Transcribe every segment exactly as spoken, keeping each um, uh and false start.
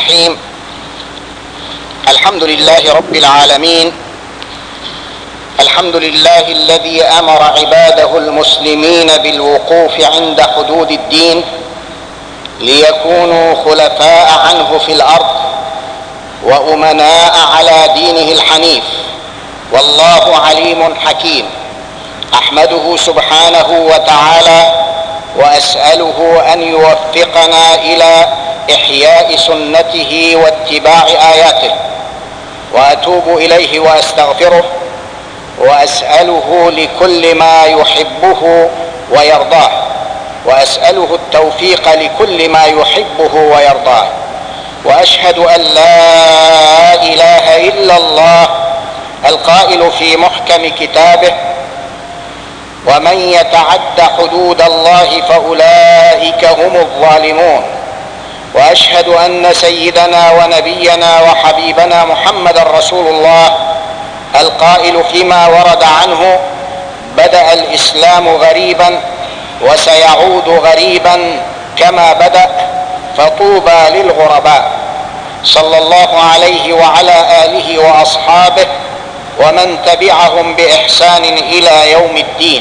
الرحيم. الحمد لله رب العالمين، الحمد لله الذي أمر عباده المسلمين بالوقوف عند حدود الدين ليكونوا خلفاء عنه في الأرض وأمناء على دينه الحنيف، والله عليم حكيم. أحمده سبحانه وتعالى وأسأله أن يوفقنا إلى إحياء سنته واتباع آياته، وأتوب إليه وأستغفره وأسأله لكل ما يحبه ويرضاه، وأسأله التوفيق لكل ما يحبه ويرضاه. وأشهد أن لا إله إلا الله القائل في محكم كتابه: ومن يتعد حدود الله فأولئك هم الظالمون. وأشهد أن سيدنا ونبينا وحبيبنا محمد رسول الله القائل فيما ورد عنه: بدأ الإسلام غريبا وسيعود غريبا كما بدأ، فطوبى للغرباء. صلى الله عليه وعلى آله وأصحابه ومن تبعهم بإحسان إلى يوم الدين.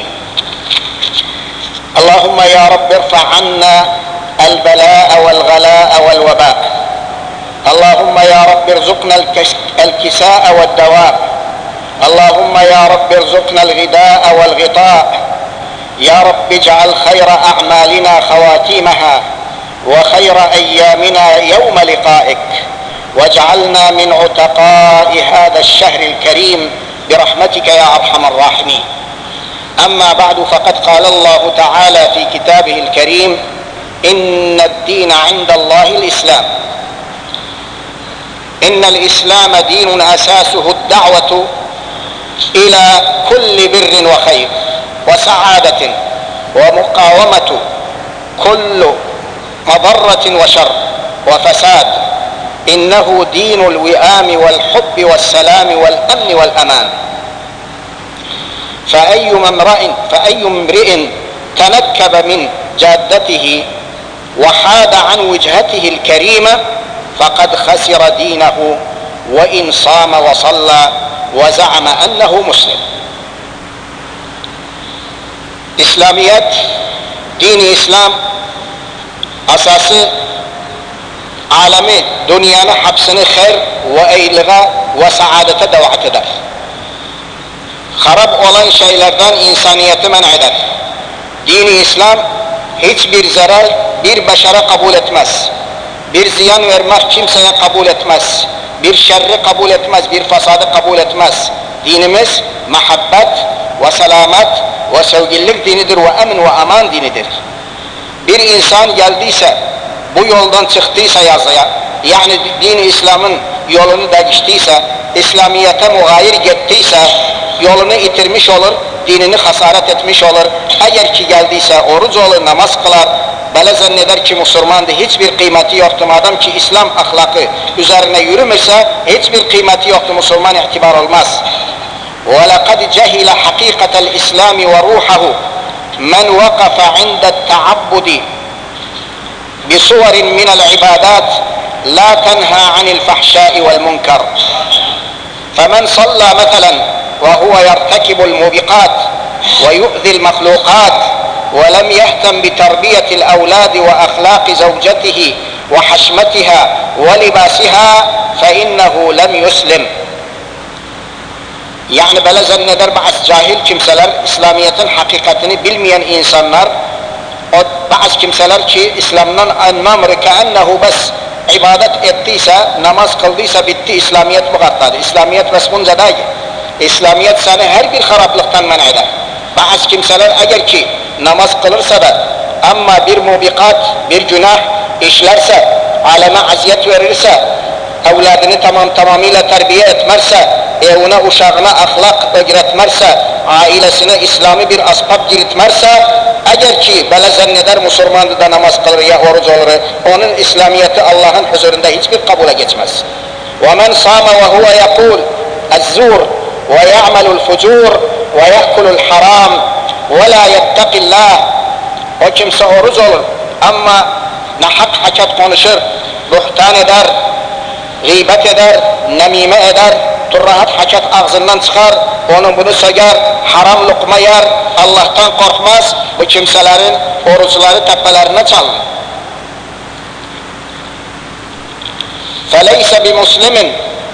اللهم يا رب ارفع عنا البلاء والغلاء والوباء. اللهم يا رب ارزقنا الكساء والدواء. اللهم يا رب ارزقنا الغداء والغطاء. يا رب اجعل خير أعمالنا خواتيمها وخير أيامنا يوم لقائك، واجعلنا من عتقاء هذا الشهر الكريم برحمتك يا أرحم الراحمين. أما بعد، فقد قال الله تعالى في كتابه الكريم: إن الدين عند الله الإسلام. إن الإسلام دين أساسه الدعوة إلى كل بر وخير وسعادة ومقاومة كل مضرة وشر وفساد. إنه دين الوئام والحب والسلام والأمن والأمان. فأي امرئ فأي امرئ تنكب من جادته وحاد عن وجهته الكريمة فقد خسر دينه، وإن صام وصلى وزعم أنه مسلم. İslamiyet, dini İslam asası alemi, dünyanın hapsini hayır ve iyiliğe ve saadete davet eder. Harap olan şeylerden insaniyeti men eder. Dini İslam hiçbir zarar bir beşere kabul etmez. Bir ziyan vermek kimseye kabul etmez. Bir şerri kabul etmez, bir fasadı kabul etmez. Dinimiz muhabbet ve selamet ve sevgililik dinidir ve emin ve aman dinidir. Bir insan geldiyse, bu yoldan çıktıysa yazıya, yani din-i İslam'ın yolunu değiştiyse, İslamiyet'e muğayir gittiyse, yolunu itirmiş olur, dinini hasaret etmiş olur. Eğer ki geldiyse oruç olur, namaz kılar, böyle zanneder ki Müslümandı, hiçbir kıymeti yoktu. Madem ki İslam ahlakı üzerine yürümüşse hiçbir kıymeti yoktu, Müslüman itibar olmaz. وَلَقَدْ جَهِلَ حَقِيقَةَ الْإِسْلَامِ وَرُوحَهُ مَنْ وَقَفَ عِنْدَ التَّعَبُّدِ بِصُوَرٍ مِنَ الْعِبَادَاتِ لَا تَنْهَى عَنِ الْفَحْشَاءِ وَالْمُنْكَرِ. فَمَنْ صَلَّى مثلا وهو يرتكب الموبقات ويؤذي المخلوقات ولم يهتم بتربية الأولاد وأخلاق زوجته وحشمتها ولباسها فإنه لم يسلم. Yani böyle zanneder bazı cahil kimseler, İslamiyet'in hakikatini bilmeyen insanlar, o bazı kimseler ki İslam'dan anlamır keennehu bes ibadet ettiyse, namaz kıldıysa bitti, İslamiyet bu kadardır. İslamiyet bes bunca değil. İslamiyet seni her bir haraplıktan men eder. Bazı kimseler eğer ki namaz kılırsa da ama bir mubikat, bir günah işlerse, aleme aziyet verirse, evladını tamam tamamıyla terbiye etmezse, evine uşağına ahlak öğretmezse, ailesine İslami bir asbab giritmezse, eğer ki böyle zanneder Müslümandı da namaz kılır ya oruç olur, onun İslamiyeti Allah'ın huzurunda hiçbir kabule geçmez. وَمَنْ صَامَ وَهُوَ يَقُولُ الزُّورِ وَيَعْمَلُ الْفُجُورِ وَيَأْكُلُ الْحَرَامِ وَلَا يَتَّقِ اللّٰهِ. O kimse oruç olur ama nahak hakat konuşur, buhtan eder, gıybet eder, nemime eder, turrahat haçat ağzından çıkar, onu bunu söger, haram lokma yer, Allah'tan korkmaz, bu kimselerin oruçları tepelerine çalınır. فَلَيْسَ بِمُسْلِمٍ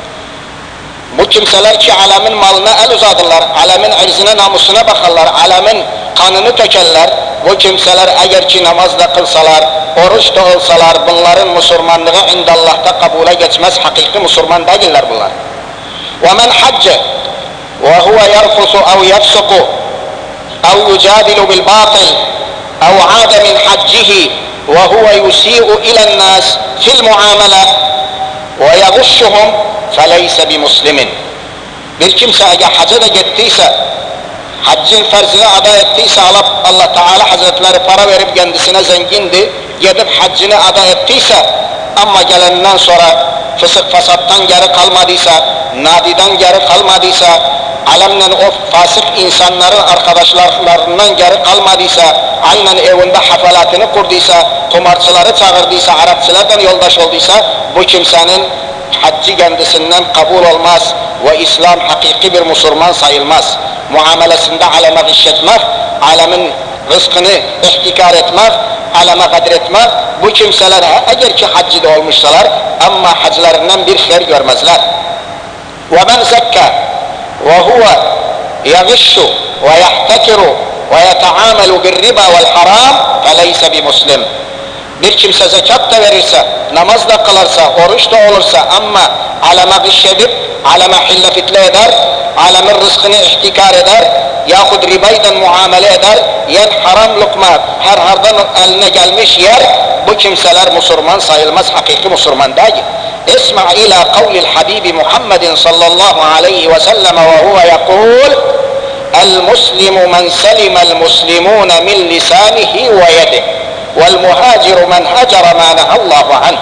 Bu kimseler ki alemin malına el uzadırlar, alemin irzine namusuna bakarlar, alemin kanını tökerler, bu kimseler eğer ki namazda kılsalar, oruç da olsalar, bunların Müslümanlığı indallah'ta kabule geçmez, hakiki Müslüman değiller bunlar. وَمَنْ حَجَّ وَهُوَ يَرْفُثُ اَوْ يَفْسُقُ اَوْ يُجَادِلُ بِالْبَاطِلِ اَوْ عَادَ مِنْ حَجِّهِ وَهُوَ يُسِيءُ إِلَى النَّاسِ فِي الْمُعَامَلَةِ وَيَغُشُّهُمْ فَلَيْسَ بِمُسْلِمٍ Bir kimse eğer hacca da gittiyse, haccın farzını ada ettiyse, Allah Teala Hazretleri para verip kendisine zengindi, gidip haccını ada ettiyse, ama gelenden sonra fısık fasattan geri kalmadıysa, nadiden geri kalmadıysa, alemle o fasık insanların arkadaşlarından geri kalmadıysa, aynen evinde hafalatını kurduysa, kumarçıları çağırdıysa, Arapçılardan yoldaş olduysa, bu kimsenin haccı kendisinden kabul olmaz ve İslam hakiki bir Müslüman sayılmaz. Muamelesinde aleme gışetmek, alemin rızkını ihtikar etmek, aleme kadretmek, bu kimseler eğer ki haccı da olmuşsalar ama haclarından bir hayır görmezler. وَمَنْ زَكَّى وَهُوَ يَغِشُّ وَيَحْتَكِرُ وَيَتَعَامَلُ بِالرِّبَا وَالْحَرَامِ فَلَيْسَ بِمُسْلِمٍ Bir kimse zekat da verirse, namaz da kılarsa, oruç da olursa ama aleme gışedip, aleme hille fitle eder, alemin rızkını ihtikar eder, yahut ribayden muamele eder, yen haram lokma her hardan eline gelmiş yer, bu kimseler Müslüman sayılmaz, hakiki Müslüman değil. İsma ila kavlil Habibi Muhammedin sallallahu aleyhi ve sellem ve huve yekul el-muslimu men selimel muslimune min lisanihi ve yedih vel-muhaciru men hacera ma nehallahu anh.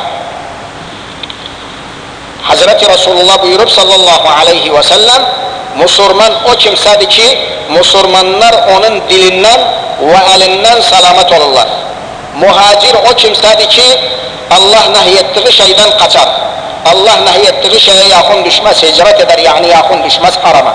Hazreti Resulullah buyurup sallallahu aleyhi ve sellem, Müslüman o kimsedir ki Müslümanlar onun dilinden ve elinden selamet olurlar. Muhacir o kimsedir ki Allah nehyettiği şeyden kaçar. Allah nehyettiği şeye yakın düşmez, hicret eder, yani yakın düşmez harama.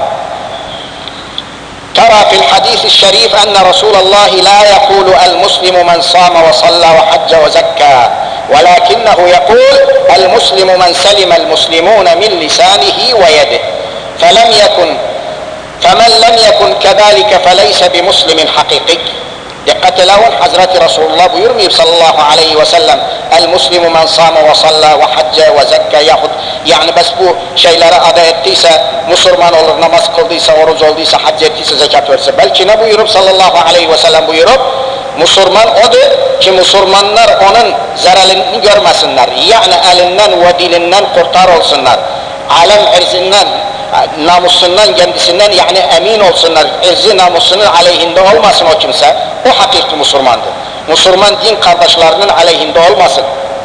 ترى في الحديث الشريف أن رسول الله لا يقول المسلم من صام وصلى وحج وزكى ولكنه يقول المسلم من سلم المسلمون من لسانه ويده فلم يكن فمن لم يكن كذلك فليس بمسلم حقيقي. Dikkat edin, Hazreti Resulullah buyurmuyor sallallahu aleyhi ve sellem el-muslimu men sâme ve salla ve hacca ve zekka yahut yani bes bu şeyleri ada ettiyse, Müslüman olur, namaz kıldıysa, oruç olduysa, hac ettiyse, zekat verse. Belki ne buyurup sallallahu aleyhi ve sellem buyurup Müslüman odur ki Müslümanlar onun zararını görmesinler. Yani elinden ve dilinden kurtar olsunlar. Alem irzinden, namusundan, kendisinden yani emin olsunlar. İrzi namusunun aleyhinde olmasın o kimse. O hakiki Müslümandır. Müslüman din kardeşlerinin aleyhinde olmasın.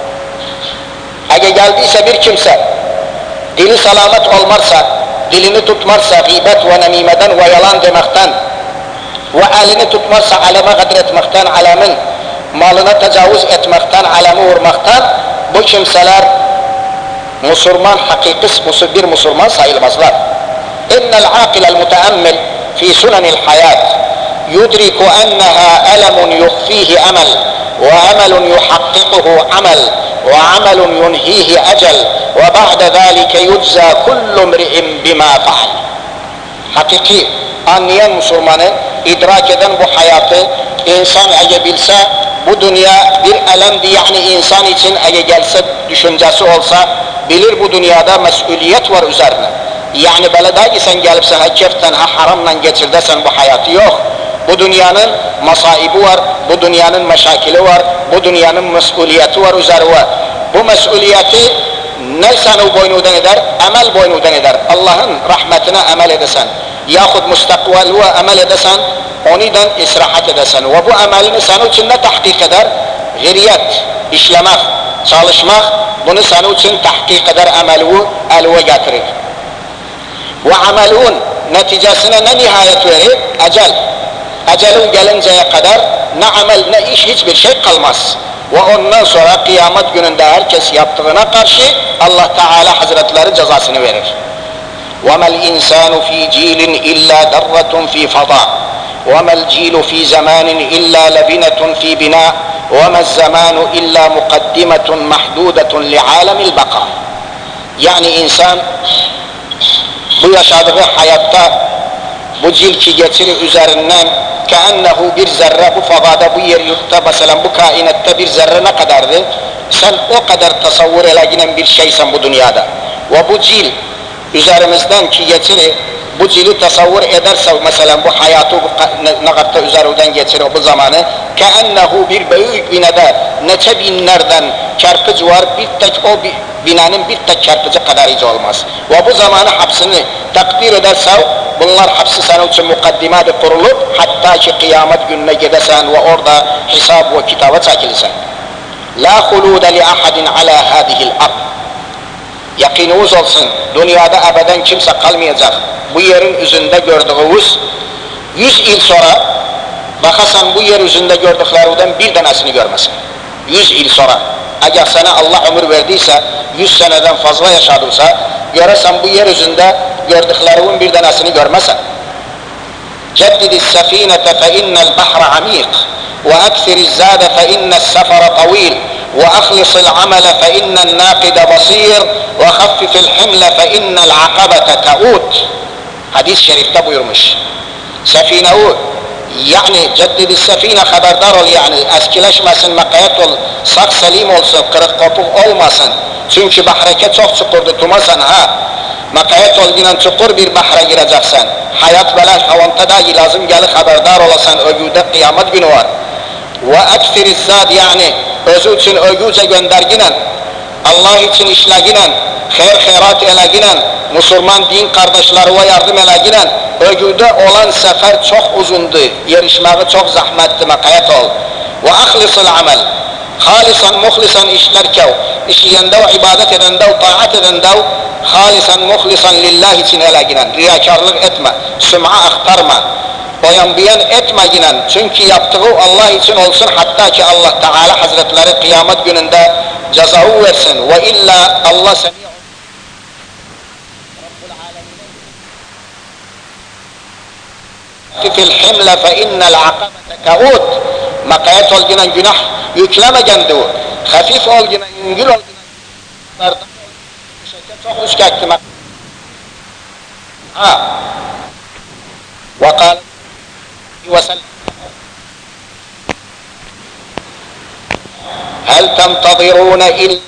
Eğer geldiyse bir kimse dili selamet olmazsa, dilini tutmazsa gıybet ve nemimeden ve yalan demekten ve elini tutmazsa aleme kadretmekten, alemin malına tecavüz etmekten, alemi vurmaktan, bu kimseler Müslüman, hakiki bir Müslüman sayılmazlar. İnnel aqilel muteammil fi sunanil hayat yudriku enneha elemun yukhfihi amel ve amelun yuhakkikuhu amel ve amelun yunhihi ecel ve ba'de zâlike yujza kullu mri'in bima fa'al. Hakiki anlayan Müslümanı, idrak eden bu hayatı insan eğer bilse, bu dünya bir elemdi, yani insan için eğer gelse, düşüncesi olsa, bilir bu dünyada mesuliyet var üzerine. Yani böyle da ki sen gelip sen ha keften, ha haramla geçir desen bu hayatı yok. Bu dünyanın masaibi var, bu dünyanın meşakili var, bu dünyanın mesuliyeti var, üzeri var. Bu mesuliyeti ne seni boynudan eder? Emel boynudan eder. Allah'ın rahmetine emel edesen, yahut müstakbelüye emel edesen, oniden israhat edesen ve bu emelini senin için ne tahkik eder? Gayriyet, işlemek, çalışmak, bunu senin için tahkik eder, emelü elve getirir. Ve amelun neticesine ne nihayet verir? Ecel. Ecelin gelinceye kadar ne amel ne iş hiçbir şey kalmaz. ve ondan sonra kıyamet gününde herkes yaptığına karşı Allah Teala Hazretleri cezasını verir. وَمَا الْاِنْسَانُ ف۪ي جِيلٍ اِلَّا دَرَّةٌ ف۪ي فَضَاءٍ وَمَا الْجِيلُ ف۪ي زَمَانٍ اِلَّا لَبِنَةٌ ف۪ي بِنَاءٍ وَمَا الزَّمَانُ اِلَّا مُقَدِّمَةٌ مَحْدُودَةٌ لِعَالَمِ الْبَقَى. Yani insan bu yaşadığı hayatta bu cilki geçiri üzerinden keennehu bir zerre bu fadada, bu yeryurtta mesela bu kainatta bir zerre ne kadardı? Sen o kadar tasavvur elaginen bir şeysen bu dünyada. Ve bu cil üzerimizden ki geçiri, bu cili tasavvur ederse mesela bu hayatı bu ne kadar üzerinden geçirir bu zamanı, keennehu bir büyük binada neçe binlerden çarpıcı var, bir tek o binanın bir tek çarpıcı kadar hiç olmaz. Ve bu zamanı hapsini takdir ederse bunlar hapsi senin için mukaddimada kurulup hatta ki kıyamet gününe gidesen ve orada hesap ve kitaba çekilsen. La hulude li ahadin ala hadihil ard. Yakininiz olsun, dünyada ebeden kimse kalmayacak. Bu yerin üzerinde gördüğünüz yüz yıl sonra bakasan bu yer üzerinde gördüklerinden bir tanesini görmesin. Yüz yıl sonra. Eğer sana Allah ömür verdiyse, yüz seneden fazla yaşadıysa, görürsen bu yer üzerinde gördüklerinin bir tanesini görmesen. Ceddidis sefinete fe innel bahra amik ve ekthiriz zade fe innel sefere tavil ve ahlisil amele fe innel nâkide basir ve haffifil himle fe innel akabete kaud. Hadis-i şerifte buyurmuş. Sefine'u yani ceddidi sefine haberdar ol, yani eskileşmesin, makayet ol, sak selim olsun, kırık kopuk olmasın. Çünkü bahreke çok çukurdu, tumasan ha. Makayet ol yine çukur bir bahre gireceksen. Hayat belaş havanta dahi lazım gelir haberdar olasan, ögüde kıyamet günü var. Ve ekfiriz zad yani özü için ögüce gönderginen, Allah için işleginen, hayır hayrat eleginen, Müslüman din kardeşlerine yardım eleginen, ögüde olan sefer çok uzundu, yarışmağı çok zahmetli, makayet ol. Ve ahlisil amel, halisan muhlisan işlerken, işleyende ve ibadet edende ve taat edende, halisan muhlisan lillah için eleginen, riyakarlık etme, süm'a aktarma, oyan biyen etme ginen, çünkü yaptığı Allah için olsun, hatta ki Allah Teala Hazretleri kıyamet gününde cezayı versin. Ve illa Allah seni fil himle fe innel akabete kaud. Makayet ol ginen günah yükleme kendi o. Hafif ol ginen, yüngül ol ginen. Çok üskekti. Ha. Ve kâle ve sellem. هل تنتظرون إلا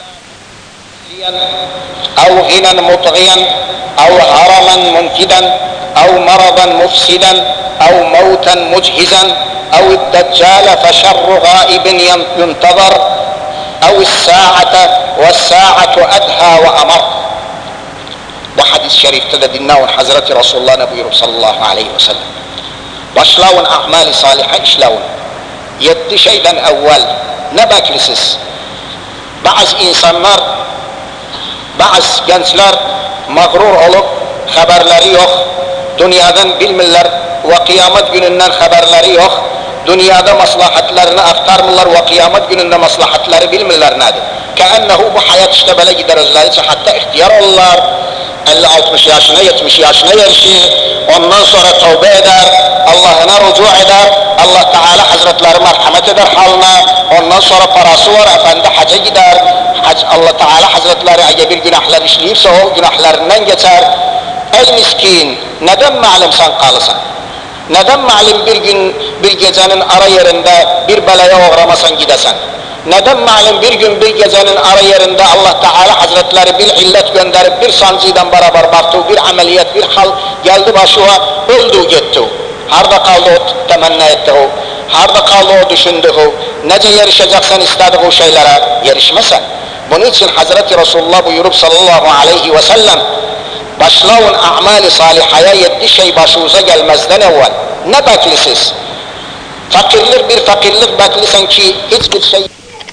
أو غنى مطغيا أو هرما منكدا أو مرضا مفسدا أو موتا مجهزا أو الدجال فشر غائب ينتظر أو الساعة والساعة أدهى وأمر. Bu hadis-i şerifte de dinleyin Hazreti Resulullah ne buyurup sallallahu aleyhi ve sellem. Başlayın amali saliha işleyin. Yedi şeyden evvel ne beklisiz? Bazı insanlar, bazı gençler mağrur olup haberleri yok, dünyadan bilmirler ve kıyamet gününden haberleri yok, dünyada maslahatlarını aktarmırlar ve kıyamet gününde maslahatları bilmirler nedir? Keennehu bu hayat işte böyle gider özleri hatta ihtiyar olurlar, elli altmış yaşına yetmiş yaşına erişir, ondan sonra tövbe eder, Allah'ına rücu eder, Allah Teala Hazretleri merhamet eder haline, ondan sonra parası var efendi hacca gider, hac, Allah Teala Hazretleri eğer bir günahlar işleyirse o günahlarından geçer. Ey miskin, neden malum sen kalısan? Neden malum bir gün bir gecenin ara yerinde bir belaya uğramasan gidesen? Neden malum bir gün bir gecenin ara yerinde Allah Teala Hazretleri bir illet gönderip bir sancıdan beraber baktı, bir ameliyat, bir hal geldi başına, öldü gitti. Harda kaldı o temenni etti o, harda kaldı o düşündü o, nece yarışacaksan istediği şeylere yarışmasan. Bunun için Hazreti Resulullah buyurup sallallahu aleyhi ve sellem, başlayın a'mali salihaya yedi şey başınıza gelmezden evvel. Ne beklisiz? Fakirlik bir fakirlik beklisin ki hiçbir şey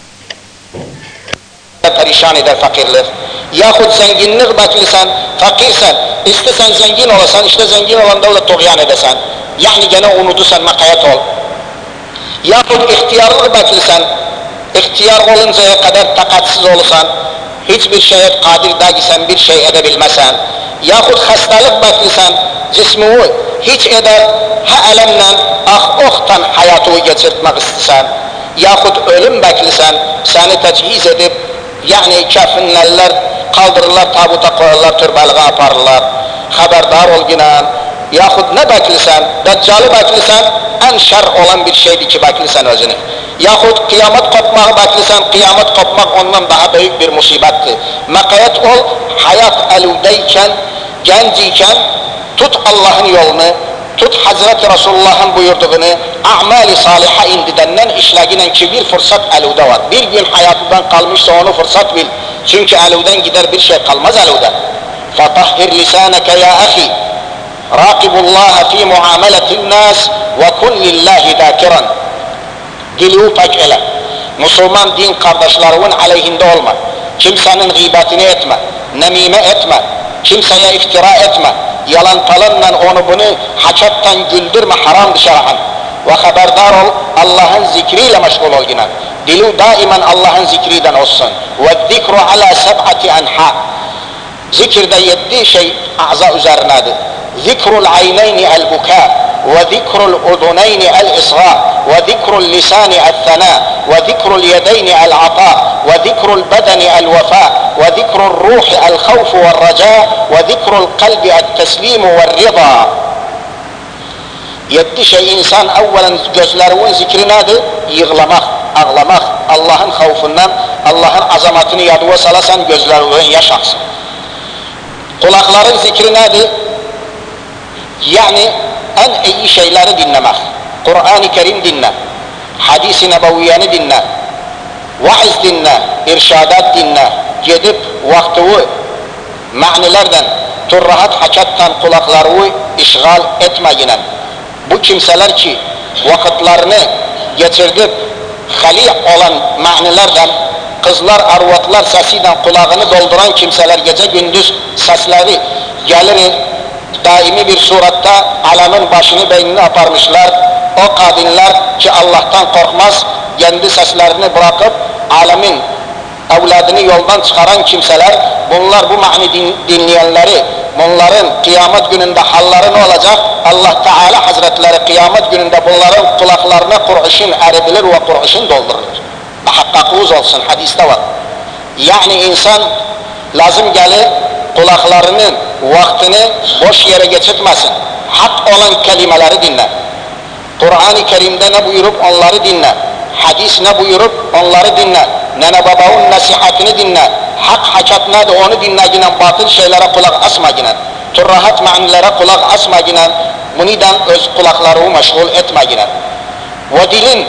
perişan eder fakirlik. Yahut zenginlik beklisen, fakirsen, istesen zengin olasan, işte zengin olanda da tuğyan edesen. Yani gene unutursan makayet ol. Yahut ihtiyarlık beklisen, İhtiyar oluncaya kadar takatsiz olursan, hiçbir şeye kadir değilsen, bir şey edebilmesen, yahut hastalık beklisen, cismini hiç eder, ha elemle, ah ohtan hayatını geçirtmek istesen, yahut ölüm beklisen, seni tecihiz edip, yani kefenlerler, kaldırırlar, tabuta koyarlar, türbelige aparırlar, haberdar ol ginen, yahut ne beklisen, Deccal'ı beklisen, en şer olan bir şeydi ki beklisen özünü. Yahut kıyamet kopmağı beklisen, kıyamet kopmak ondan daha büyük bir musibettir. Mekayet ol, hayat eludeyken, genciyken, tut Allah'ın yolunu, tut Hazreti Resulullah'ın buyurduğunu, a'mal-i saliha indidenden işleginen ki bir fırsat elude var. Bir gün hayatından kalmışsa onu fırsat bil. Çünkü eluden gider, bir şey kalmaz eluden. فَطَهِّرْ لِسَانَكَ يَا أَخِي رَاقِبُ اللّٰهَ فِي مُعَامَلَةِ النَّاسِ وَكُنْ لِلّٰهِ ذَاكِرًا. Dili pak ele. Müslüman din kardeşlerinin aleyhinde olma. Kimsenin gıybetini etme, nemime etme, kimseye iftira etme, yalan talanla onu bunu haçattan güldürme, haramdır şer'an. Ve haberdar ol, Allah'ın zikriyle meşgul ol yine. Dili daimen Allah'ın zikriden olsun. Ve zikru ala seb'ati enha. Zikirde yedi şey a'za üzerinedir. Zikrul ayneyni el buka, ve zikrul uduneyni el isra, ve zikrul lisani el thana, ve zikrul yedeyni el ata, ve zikrul bedeni el vefa, ve zikrul ruhi el khawfu ve raca, ve zikrul kalbi el teslimu ve rida. Yedi şey insan evvelen gözlerinin zikri nedir? Yığlamak, ağlamak, Allah'ın havfundan, Allah'ın azamatını yadıva salasan gözlerinin yaş aksın. Kulakların zikri nedir? Yani en iyi şeyleri dinlemek. Kur'an-ı Kerim dinle, hadis-i nebeviyeni dinle, vaiz dinle, irşadat dinle, gidip vaktini manilerden, turrahat haçattan kulaklarını işgal etmeyinen. Bu kimseler ki vakitlerini geçirdip hali olan manilerden, kızlar, arvatlar sesiyle kulağını dolduran kimseler gece gündüz sesleri gelir, daimi bir suratta alemin başını beynini aparmışlar. O kadınlar ki Allah'tan korkmaz, kendi seslerini bırakıp alemin evladını yoldan çıkaran kimseler, bunlar bu mani din, dinleyenleri, bunların kıyamet gününde halları ne olacak? Allah Teala Hazretleri kıyamet gününde bunların kulaklarına Kur'uşun eridilir ve Kur'uşun doldurulur. Muhakkakuz olsun, hadiste var. Yani insan lazım gelir kulaklarının vaktini boş yere geçirtmesin. Hak olan kelimeleri dinle. Kur'an-ı Kerim'de ne buyurup onları dinle. Hadis ne buyurup onları dinle. Nene babanın nasihatini dinle. Hak hakat nedir onu dinle ginen, batıl şeylere kulak asma ginen. Turrahat manilere kulak asma ginen. Buniden öz kulaklarını meşgul etme ginen. Ve dilin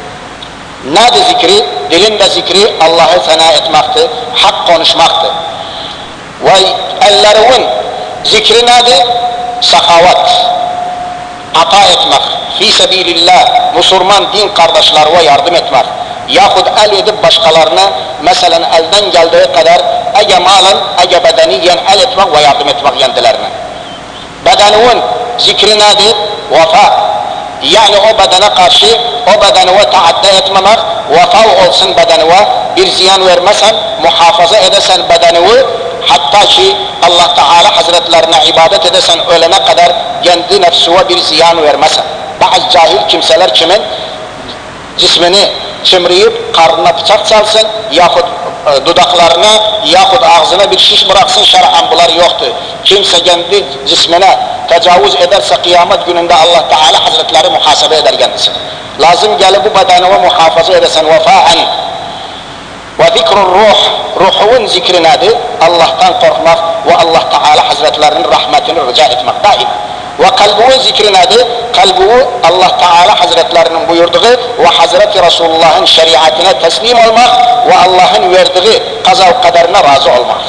nedir zikri? Dilin de zikri Allah'ı fena etmektir, hak konuşmaktır. Ve ellerinin zikri nedir? Sakavat, ata etmek, fi sebilillah, Müslüman din kardeşlerine yardım etmek. Yahut el edip başkalarına, mesela elden geldiği kadar ege malın, ege bedeniyen el etmek ve yardım etmek kendilerine. Bedeninin zikri nedir? Vefa. Yani o bedene karşı, o bedene taadde etmemek, vefa olsun bedene, bir ziyan vermesen, muhafaza edesen bedeni, hatta ki Allah Teala Hazretlerine ibadet edesen ölene kadar kendi nefsine bir ziyan vermesen. Bazı cahil kimseler kimin cismini çimriyip karnına bıçak çalsın, yahut e, dudaklarına, yahut ağzına bir şiş bıraksın, şer'an bunlar yoktur. Kimse kendi cismine tecavüz ederse kıyamet gününde Allah Teala Hazretleri muhasebe eder kendisini. Lazım gelir bu bedenine muhafaza edesen vefaen. Ve zikrul ruh, ruhun zikri nedir? Allah'tan korkmak ve Allah Teala Hazretlerinin rahmetini rica etmek daim. Ve kalbinin zikri nedir? Kalbini Allah Teala Hazretlerinin buyurduğu ve Hazreti Resulullah'ın şeriatine teslim olmak ve Allah'ın verdiği kaza ve kaderine razı olmak.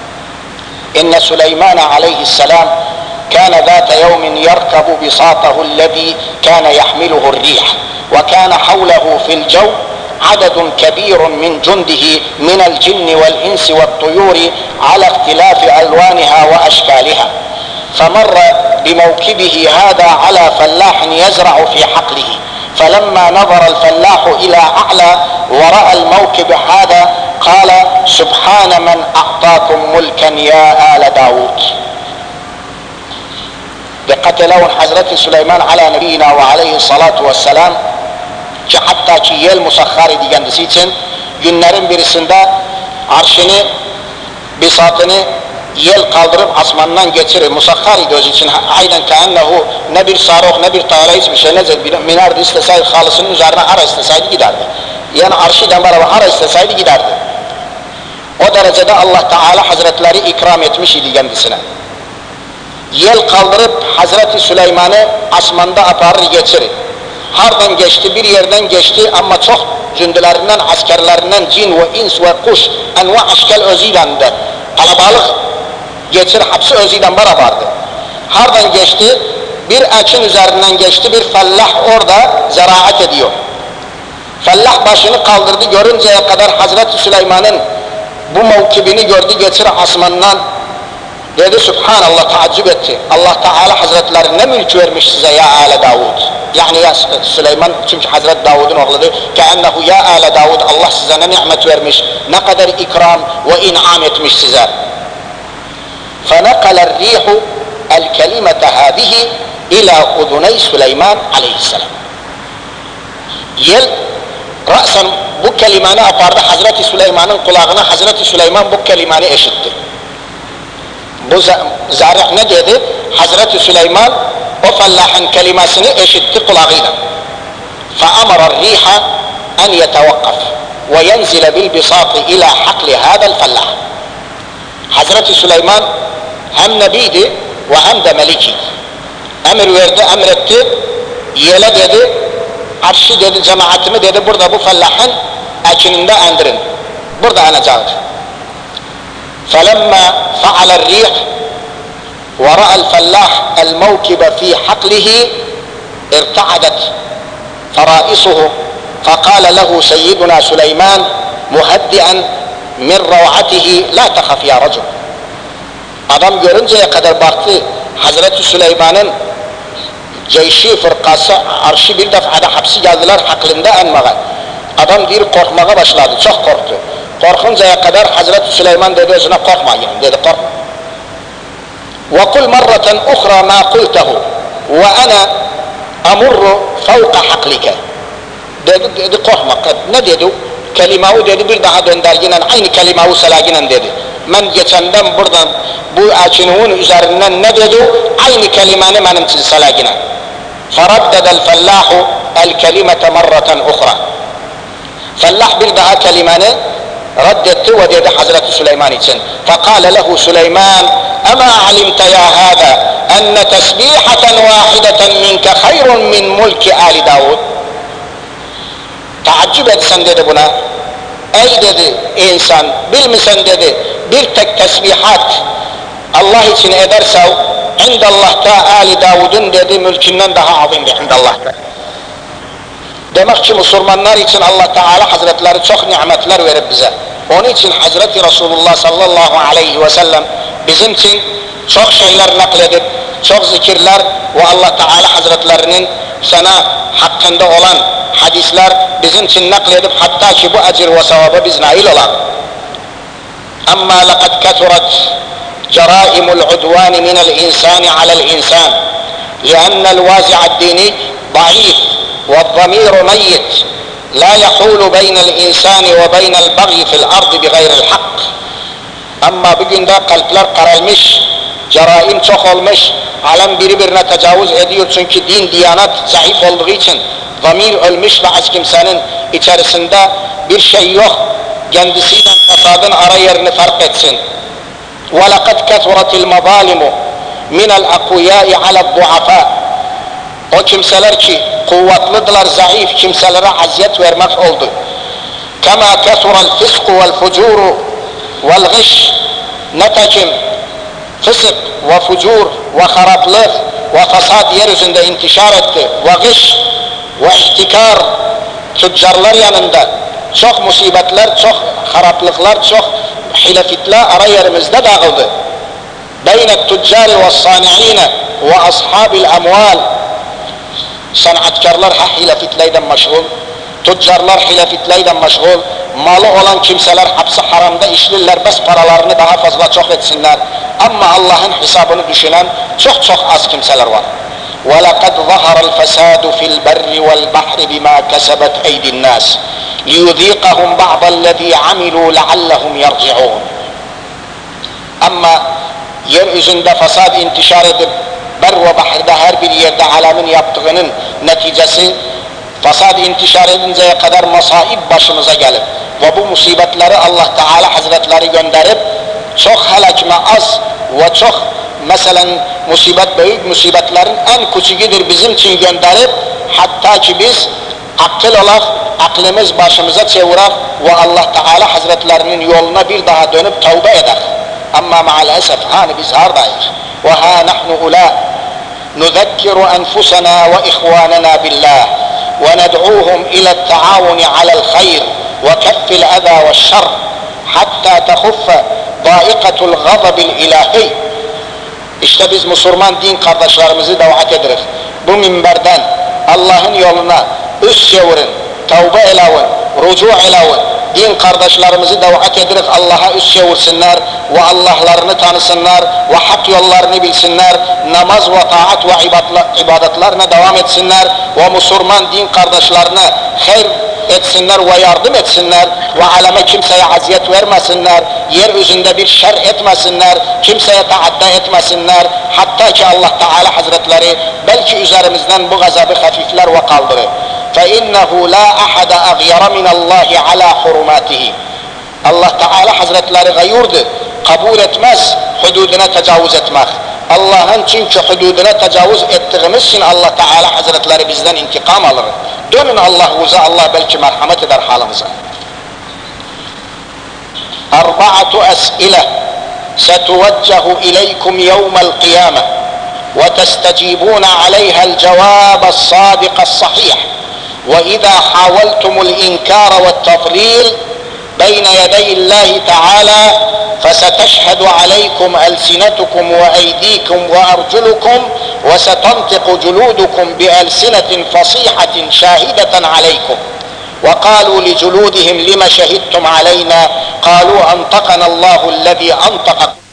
İnne Süleyman aleyhisselam كان ذات يوم يركب بساطه الذي كان يحمله الريح وكان حوله في الجو عدد كبير من جنده من الجن والإنس والطيور على اختلاف ألوانها وأشكالها فمر بموكبه هذا على فلاح يزرع في حقله فلما نظر الفلاح إلى أعلى ورأى الموكب هذا قال سبحان من أعطاكم ملكا يا آل داود. Dikkat edin Hazreti Süleyman ala nebiyina ve aleyhissalatu vesselam ki hatta ki yel musakhar idi kendisi için günlerin birisinde arşını, bisatını yel kaldırıp asmandan geçirir. Musakhar idi öz için. Aynen keennehu ne bir sarık ne bir tayara hiçbir şey ne minardı isteseydi halısının üzerine ara isteseydi giderdi. Yani arşiden beraber ara isteseydi giderdi. O derecede Allah Teala Hazretleri ikram etmiş idi kendisine. Yel kaldırıp Hazreti Süleyman'ı asmanda aparır geçirir. Hardan geçti, bir yerden geçti ama çok cündülerinden, askerlerinden cin ve ins ve kuş, enva aşkel özüyle de kalabalık geçir, hapsi özüyle beraberdi. Hardan geçti, bir ekin üzerinden geçti, bir fellah orada ziraat ediyor. Fellah başını kaldırdı, görünceye kadar Hazreti Süleyman'ın bu mevkibini gördü, geçir asmandan. Dedi Subhanallah, taaccüp etti. Allah Teala Hazretleri ne mülk vermiş size ya Ale Davud. Yani ya Süleyman, çünkü Hazreti Davud'un oğludur. Keennehu ya Ale Davud, Allah size ne nimet vermiş, ne kadar ikram ve in'am etmiş size. فَنَقَلَ الرِّيحُ الْكَلِمَةَ هَذِهِ اِلَى اُذُنَيْ Süleyman aleyhisselam. Yel, ra'sen bu kelimanı apardı Hazreti Süleyman'ın kulağına, Hazreti Süleyman bu kelimanı eşitti. Bu zarih ne dedi? Hazreti Süleyman o fellahın kelimesini eşitti kulağıyla. فَأَمَرَ الرِّيحَ أَنْ يَتَوَقَّفْ وَيَنْزِلَ بِالْبِسَاطِ إِلَى حَقْلِ هَذَا الْفَلَّحِ. Hazreti Süleyman hem nebiydi ve hem de melikiydi. Emir verdi, emretti, yele dedi, arşı dedi, cemaatimi dedi, burada bu fellahın ekininde endirin. Burada enecektir. فلما فعل الريح ورأى الفلاح الموكب في حقله ارتعدت فرائصه فقال له سيدنا سليمان مهدئا من روعته لا تخف يا رجل. Adam görünceye kadar baktı Hazreti Süleyman'ın ceyşi fırkası arşı bir defada hapsi geldiler hakkında enmeye. Adam bir korkmaya başladı, çok korktu. Korkuncaya kadar Hazreti Süleyman dedi özüne korkmayın dedi, korkma. وَقُلْ مَرَّةً اُخْرَى مَا قُلْتَهُ وَاَنَا أَمُرُّ فَوْقَ حَقْلِكَ. Dedi, dedi korkma. Ne dedi? Kelimeyi dedi bir daha döndürginen, aynı kelimeyi selaginen dedi. Ben geçenden buradan bu açınığın üzerinden ne dedi? Aynı kelimeni benim için selaginen. فَرَدَّدَ الْفَلَّاحُ الْكَلِمَةَ مَرَّةً اُخْرَى. Fellah bir daha kelimeni reddetti ve dedi Hazreti Süleyman için. فَقَالَ لَهُ سُلَيْمَانَ اَمَا عَلِمْتَ يَا هَذَا اَنَّ تَسْبِيحَةً وَاحِدَةً مِنْكَ خَيْرٌ مِنْ مُلْكِ آلِ دَاوُدْ. Taaccüp etsen dedi buna. Ey dedi insan, bilmisen dedi, bir tek tesbihat Allah için ederse indallah'ta Ali Davud'un dedi mülkünden daha azimdir indallah'ta. Demek ki Müslümanlar için Allah Teala Hazretleri çok nimetler verip bize. Onun için Hazreti Resulullah sallallahu aleyhi ve sellem bizim için çok şeyler nakledip, çok zikirler ve Allah Teala Hazretlerinin sana hakkında olan hadisler bizim için nakledip hatta ki bu ecir ve sevabı biz nail olan. Ama لَقَدْ كَثُرَتْ جَرَائِمُ الْعُدْوَانِ مِنَ الْاِنْسَانِ عَلَى الْاِنْسَانِ لِأَنَّ الْوَازِعَ الدِّينِي ضَعِيفٌ وَالضَّمِيرُ مَيِّتٌ لَا يَحُولُ بَيْنَ الْاِنْسَانِ وَبَيْنَ الْبَغْيِ فِي الْأَرْضِ بِغَيْرِ الْحَقِّ. Ama bugün de kalpler karalmış, ceraim çok olmuş, alem birbirine tecavüz ediyor çünkü din, diyanat zayıf olduğu için, zamir ölmüş ve hiç kimsenin içerisinde bir şey yok, kendisiyle fesadın ara yerini fark etsin. وَلَقَدْ كَثُرَتِ الْمَظَالِمُ مِنَ الْاَقُويَاءِ عَلَى الضُّعَفَاءِ. O kimseler ki kuvvetlidirler, zayıf kimselere aziyet vermek oldu. كَمَا كَثُرَ الْفِسْقُ وَالْفُجُورُ وَالْغِشْ. Netekim fısık ve fucur ve haraplık ve fesat yeryüzünde intişar etti. Ve gış ve ihtikar tüccarlar yanında çok musibetler, çok haraplıklar, çok hilafitler ara yerimizde dağıldı. Beyne tüccari ve sani'ine ve ashabil amval. Sanatkarlar ha hilafitlerden meşgul, Tüccarlar hilafitlerle meşgul, malı olan kimseler hapsi haramda işlirler, bes paralarını daha fazla çok etsinler. Ama Allah'ın hesabını düşünen çok çok az kimseler var. وَلَقَدْ ظَهَرَ الْفَسَادُ فِي الْبَرِّ وَالْبَحْرِ بِمَا كَسَبَتْ اَيْدِ النَّاسِ لِيُذِيقَهُمْ بَعْضَ الَّذ۪ي عَمِلُوا لَعَلَّهُمْ يَرْجِعُونَ. Ama yeryüzünde fasad intişar edip ber ve bahirde her bir yerde alemin yaptığının neticesi fasad intişar edinceye kadar masaib başımıza gelir. Ve bu musibetleri Allah Teala Hazretleri gönderip çok helakme az ve çok mesela musibet, büyük musibetlerin en küçüğüdür bizim için gönderip hatta ki biz akıl olarak aklımız başımıza çevirer ve Allah Teala Hazretlerinin yoluna bir daha dönüp tövbe eder. Ama maalesef hani biz hardayız. Ve ha nahnu ula nuzekkiru enfusana ve ihvanana billah ve ned'uhum ila taavuni alel hayr ve keffil eza ve şer hatta tehuffe daikatul gazabil ilahi. İşte biz Müslüman din kardeşlerimizi davet ederiz. Bu minberden Allah'ın yoluna üst çevirin, tövbe elevin, rucu elevin, din kardeşlerimizi davet ederiz Allah'a üst çevirsinler ve Allah'larını tanısınlar ve hak yollarını bilsinler, namaz ve taat ve ibadetlerine devam etsinler ve Müslüman din kardeşlerine hayır etsinler ve yardım etsinler ve aleme kimseye aziyet vermesinler, yeryüzünde bir şer etmesinler, kimseye taadda etmesinler, hatta ki Allah Teala Hazretleri belki üzerimizden bu gazabı hafifler ve kaldırır. فَاِنَّهُ لَا أَحَدَ أَغْيَرَ مِنَ اللّٰهِ عَلَى حُرُمَاتِهِ. Allah Teala Hazretleri gayurdur, kabul etmez hududuna tecavüz etmek. Allah'ın çünkü hududuna tecavüz ettiğimiz için Allah Teala Hazretleri bizden intikam alır. Dönün Allah'uza, Allah belki merhamet eder halimize. Arba'atu es'ile setuveccehu ileykum yevmel kıyame ve testecibune aleyhel cevabel sadiqel sahih ve izâ haveltumul inkâre ve tadlil بين يدي الله تعالى فستشهد عليكم ألسنتكم وأيديكم وأرجلكم وستنطق جلودكم بألسنة فصيحة شاهدة عليكم. وقالوا لجلودهم لم شهدتم علينا قالوا أنطقنا الله الذي أنطق